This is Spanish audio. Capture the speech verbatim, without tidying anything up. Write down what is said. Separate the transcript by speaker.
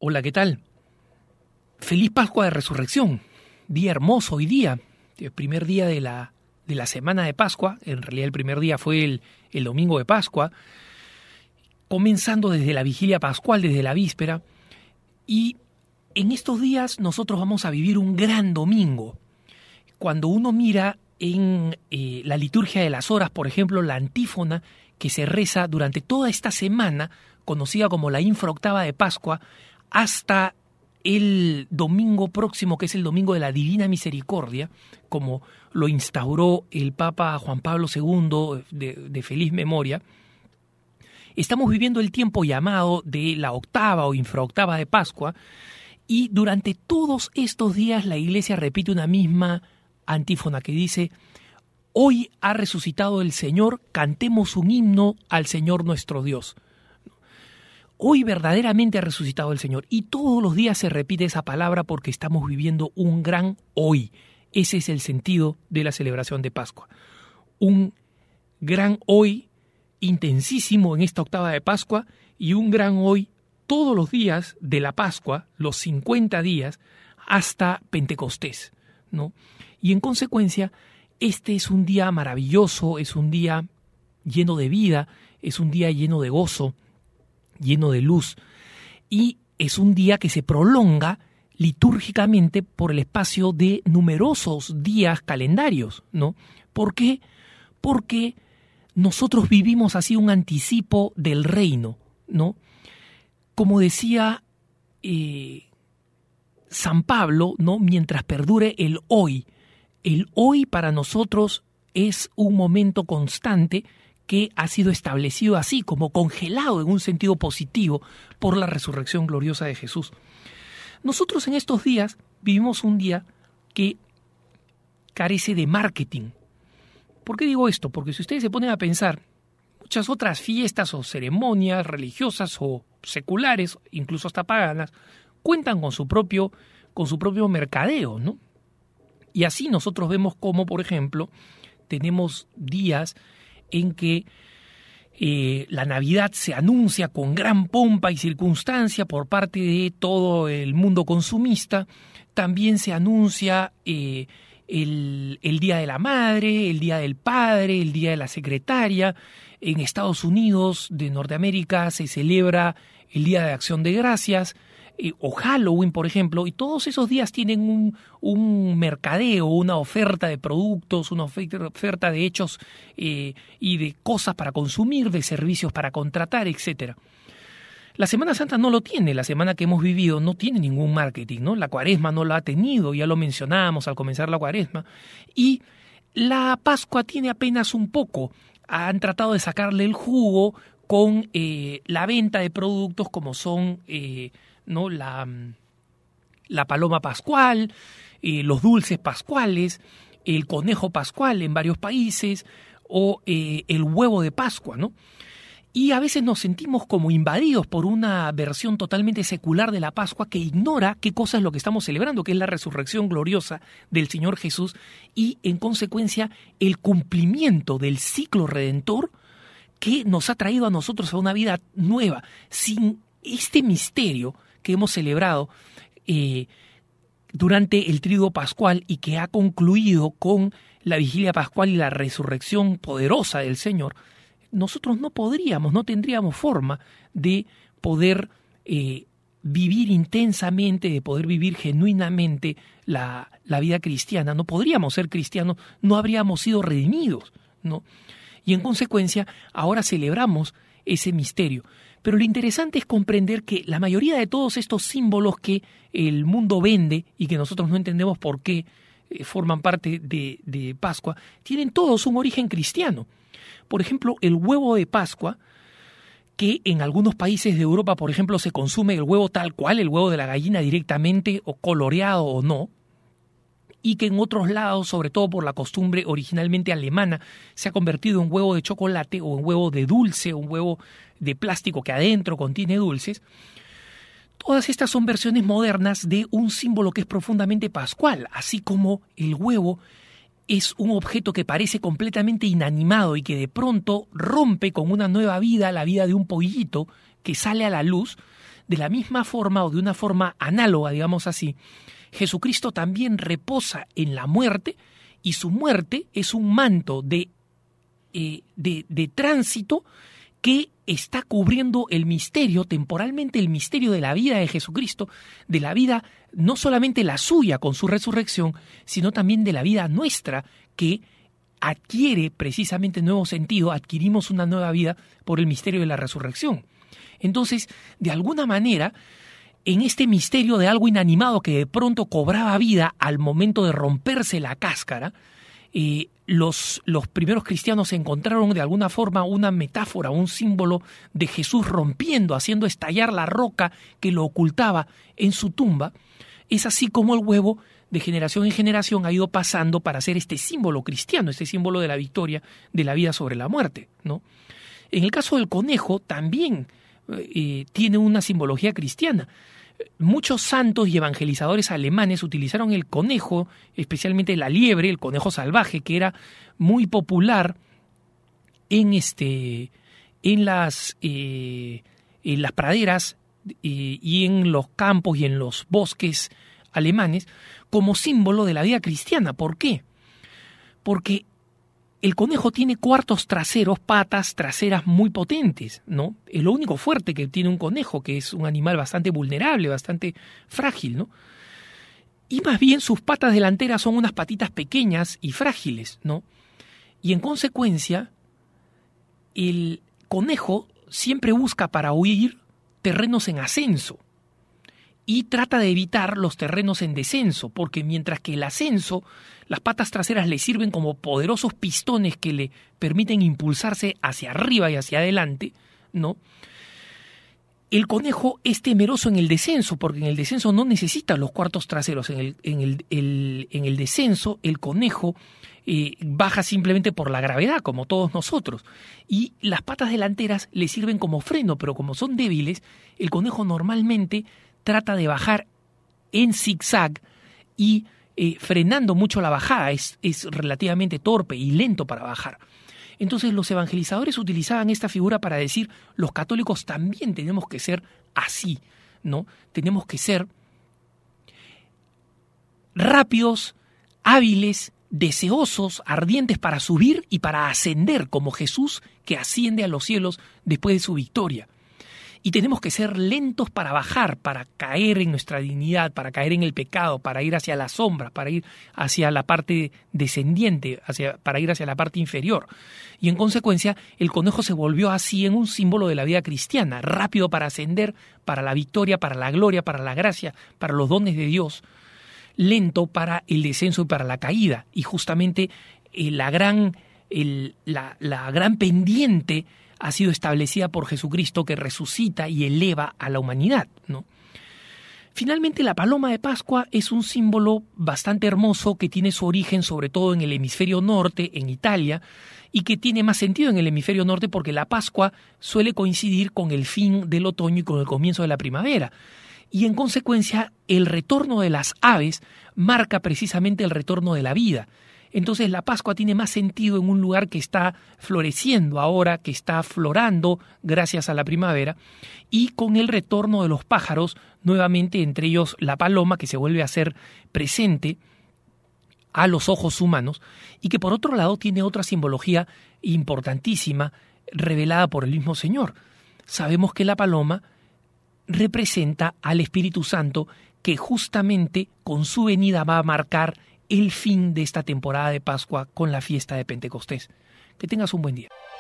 Speaker 1: Hola, ¿qué tal? Feliz Pascua de Resurrección. Día hermoso hoy día. El primer día de la, de la semana de Pascua. En realidad el primer día fue el, el domingo de Pascua. Comenzando desde la vigilia pascual, desde la víspera. Y en estos días nosotros vamos a vivir un gran domingo. Cuando uno mira en eh, la liturgia de las horas, por ejemplo, la antífona que se reza durante toda esta semana, conocida como la infraoctava de Pascua, hasta el domingo próximo, que es el domingo de la Divina Misericordia, como lo instauró el Papa Juan Pablo segundo de, de feliz memoria. Estamos viviendo el tiempo llamado de la octava o infraoctava de Pascua, y durante todos estos días la Iglesia repite una misma antífona que dice: hoy ha resucitado el Señor, cantemos un himno al Señor nuestro Dios. Hoy verdaderamente ha resucitado el Señor, y todos los días se repite esa palabra porque estamos viviendo un gran hoy. Ese es el sentido de la celebración de Pascua. Un gran hoy intensísimo en esta octava de Pascua, y un gran hoy todos los días de la Pascua, los cincuenta días, hasta Pentecostés, ¿no? Y en consecuencia, este es un día maravilloso, es un día lleno de vida, es un día lleno de gozo, lleno de luz, y es un día que se prolonga litúrgicamente por el espacio de numerosos días calendarios, ¿no? ¿Por qué? Porque nosotros vivimos así un anticipo del reino, ¿no? Como decía eh, San Pablo, ¿no? Mientras perdure el hoy, el hoy para nosotros es un momento constante que ha sido establecido así, como congelado en un sentido positivo por la resurrección gloriosa de Jesús. Nosotros en estos días vivimos un día que carece de marketing. ¿Por qué digo esto? Porque si ustedes se ponen a pensar, muchas otras fiestas o ceremonias religiosas o seculares, incluso hasta paganas, cuentan con su propio, con su propio mercadeo, ¿no? Y así nosotros vemos cómo, por ejemplo, tenemos días en que eh, la Navidad se anuncia con gran pompa y circunstancia por parte de todo el mundo consumista. También se anuncia eh, el, el Día de la Madre, el Día del Padre, el Día de la Secretaria. En Estados Unidos de Norteamérica se celebra el Día de Acción de Gracias, eh, o Halloween, por ejemplo, y todos esos días tienen un, un mercadeo, una oferta de productos, una oferta de hechos eh, y de cosas para consumir, de servicios para contratar, etcétera. La Semana Santa no lo tiene, la semana que hemos vivido no tiene ningún marketing, ¿no? La Cuaresma no lo ha tenido, ya lo mencionábamos al comenzar la Cuaresma, y la Pascua tiene apenas un poco. Han tratado de sacarle el jugo con eh, la venta de productos como son eh, ¿no? la, la paloma pascual, eh, los dulces pascuales, el conejo pascual en varios países, o eh, el huevo de Pascua, ¿no? Y a veces nos sentimos como invadidos por una versión totalmente secular de la Pascua que ignora qué cosa es lo que estamos celebrando, que es la resurrección gloriosa del Señor Jesús, y en consecuencia el cumplimiento del ciclo redentor que nos ha traído a nosotros a una vida nueva. Sin este misterio que hemos celebrado eh, durante el Tríodo Pascual y que ha concluido con la vigilia pascual y la resurrección poderosa del Señor, nosotros no podríamos, no tendríamos forma de poder eh, vivir intensamente, de poder vivir genuinamente la, la vida cristiana. No podríamos ser cristianos, no habríamos sido redimidos, ¿no? Y en consecuencia, ahora celebramos ese misterio. Pero lo interesante es comprender que la mayoría de todos estos símbolos que el mundo vende y que nosotros no entendemos por qué eh, forman parte de, de Pascua, tienen todos un origen cristiano. Por ejemplo, el huevo de Pascua, que en algunos países de Europa, por ejemplo, se consume el huevo tal cual, el huevo de la gallina directamente, o coloreado o no, y que en otros lados, sobre todo por la costumbre originalmente alemana, se ha convertido en huevo de chocolate o en huevo de dulce, un huevo de plástico que adentro contiene dulces. Todas estas son versiones modernas de un símbolo que es profundamente pascual, así como el huevo es un objeto que parece completamente inanimado y que de pronto rompe con una nueva vida, la vida de un pollito que sale a la luz. de la misma forma o de una forma análoga, digamos así, Jesucristo también reposa en la muerte y su muerte es un manto de, eh, de, de tránsito que está cubriendo el misterio, temporalmente el misterio de la vida de Jesucristo, de la vida no solamente la suya con su resurrección, sino también de la vida nuestra que adquiere precisamente nuevo sentido, adquirimos una nueva vida por el misterio de la resurrección. Entonces, de alguna manera, en este misterio de algo inanimado que de pronto cobraba vida al momento de romperse la cáscara, eh, los, los primeros cristianos encontraron de alguna forma una metáfora, un símbolo de Jesús rompiendo, haciendo estallar la roca que lo ocultaba en su tumba. Es así como el huevo de generación en generación ha ido pasando para ser este símbolo cristiano, este símbolo de la victoria de la vida sobre la muerte, ¿no? En el caso del conejo también eh, tiene una simbología cristiana. Muchos santos y evangelizadores alemanes utilizaron el conejo, especialmente la liebre, el conejo salvaje, que era muy popular en, este, en, las, eh, en las praderas eh, y en los campos y en los bosques alemanes, como símbolo de la vida cristiana. ¿Por qué? Porque el conejo tiene cuartos traseros, patas traseras muy potentes, ¿no? Es lo único fuerte que tiene un conejo, que es un animal bastante vulnerable, bastante frágil, ¿no? Y más bien sus patas delanteras son unas patitas pequeñas y frágiles, ¿no? Y en consecuencia, el conejo siempre busca para huir terrenos en ascenso y trata de evitar los terrenos en descenso, porque mientras que el ascenso, las patas traseras le sirven como poderosos pistones que le permiten impulsarse hacia arriba y hacia adelante, ¿no? El conejo es temeroso en el descenso, porque en el descenso no necesita los cuartos traseros. En el, en el, el, en el descenso, el conejo eh, baja simplemente por la gravedad, como todos nosotros. Y las patas delanteras le sirven como freno, pero como son débiles, el conejo normalmente trata de bajar en zigzag y eh, frenando mucho la bajada, es, es relativamente torpe y lento para bajar. Entonces los evangelizadores utilizaban esta figura para decir, los católicos también tenemos que ser así, ¿no? Tenemos que ser rápidos, hábiles, deseosos, ardientes para subir y para ascender, como Jesús que asciende a los cielos después de su victoria. Y tenemos que ser lentos para bajar, para caer en nuestra dignidad, para caer en el pecado, para ir hacia las sombras, para ir hacia la parte descendiente, hacia, para ir hacia la parte inferior. Y en consecuencia, el conejo se volvió así en un símbolo de la vida cristiana, rápido para ascender, para la victoria, para la gloria, para la gracia, para los dones de Dios, lento para el descenso y para la caída. Y justamente eh, la, gran, el, la, la gran pendiente ha sido establecida por Jesucristo, que resucita y eleva a la humanidad, ¿no? Finalmente, la paloma de Pascua es un símbolo bastante hermoso que tiene su origen sobre todo en el hemisferio norte, en Italia, y que tiene más sentido en el hemisferio norte porque la Pascua suele coincidir con el fin del otoño y con el comienzo de la primavera. Y en consecuencia, el retorno de las aves marca precisamente el retorno de la vida. Entonces la Pascua tiene más sentido en un lugar que está floreciendo ahora, que está aflorando gracias a la primavera, y con el retorno de los pájaros, nuevamente entre ellos la paloma, que se vuelve a ser presente a los ojos humanos, y que por otro lado tiene otra simbología importantísima revelada por el mismo Señor. Sabemos que la paloma representa al Espíritu Santo, que justamente con su venida va a marcar el fin de esta temporada de Pascua con la fiesta de Pentecostés. Que tengas un buen día.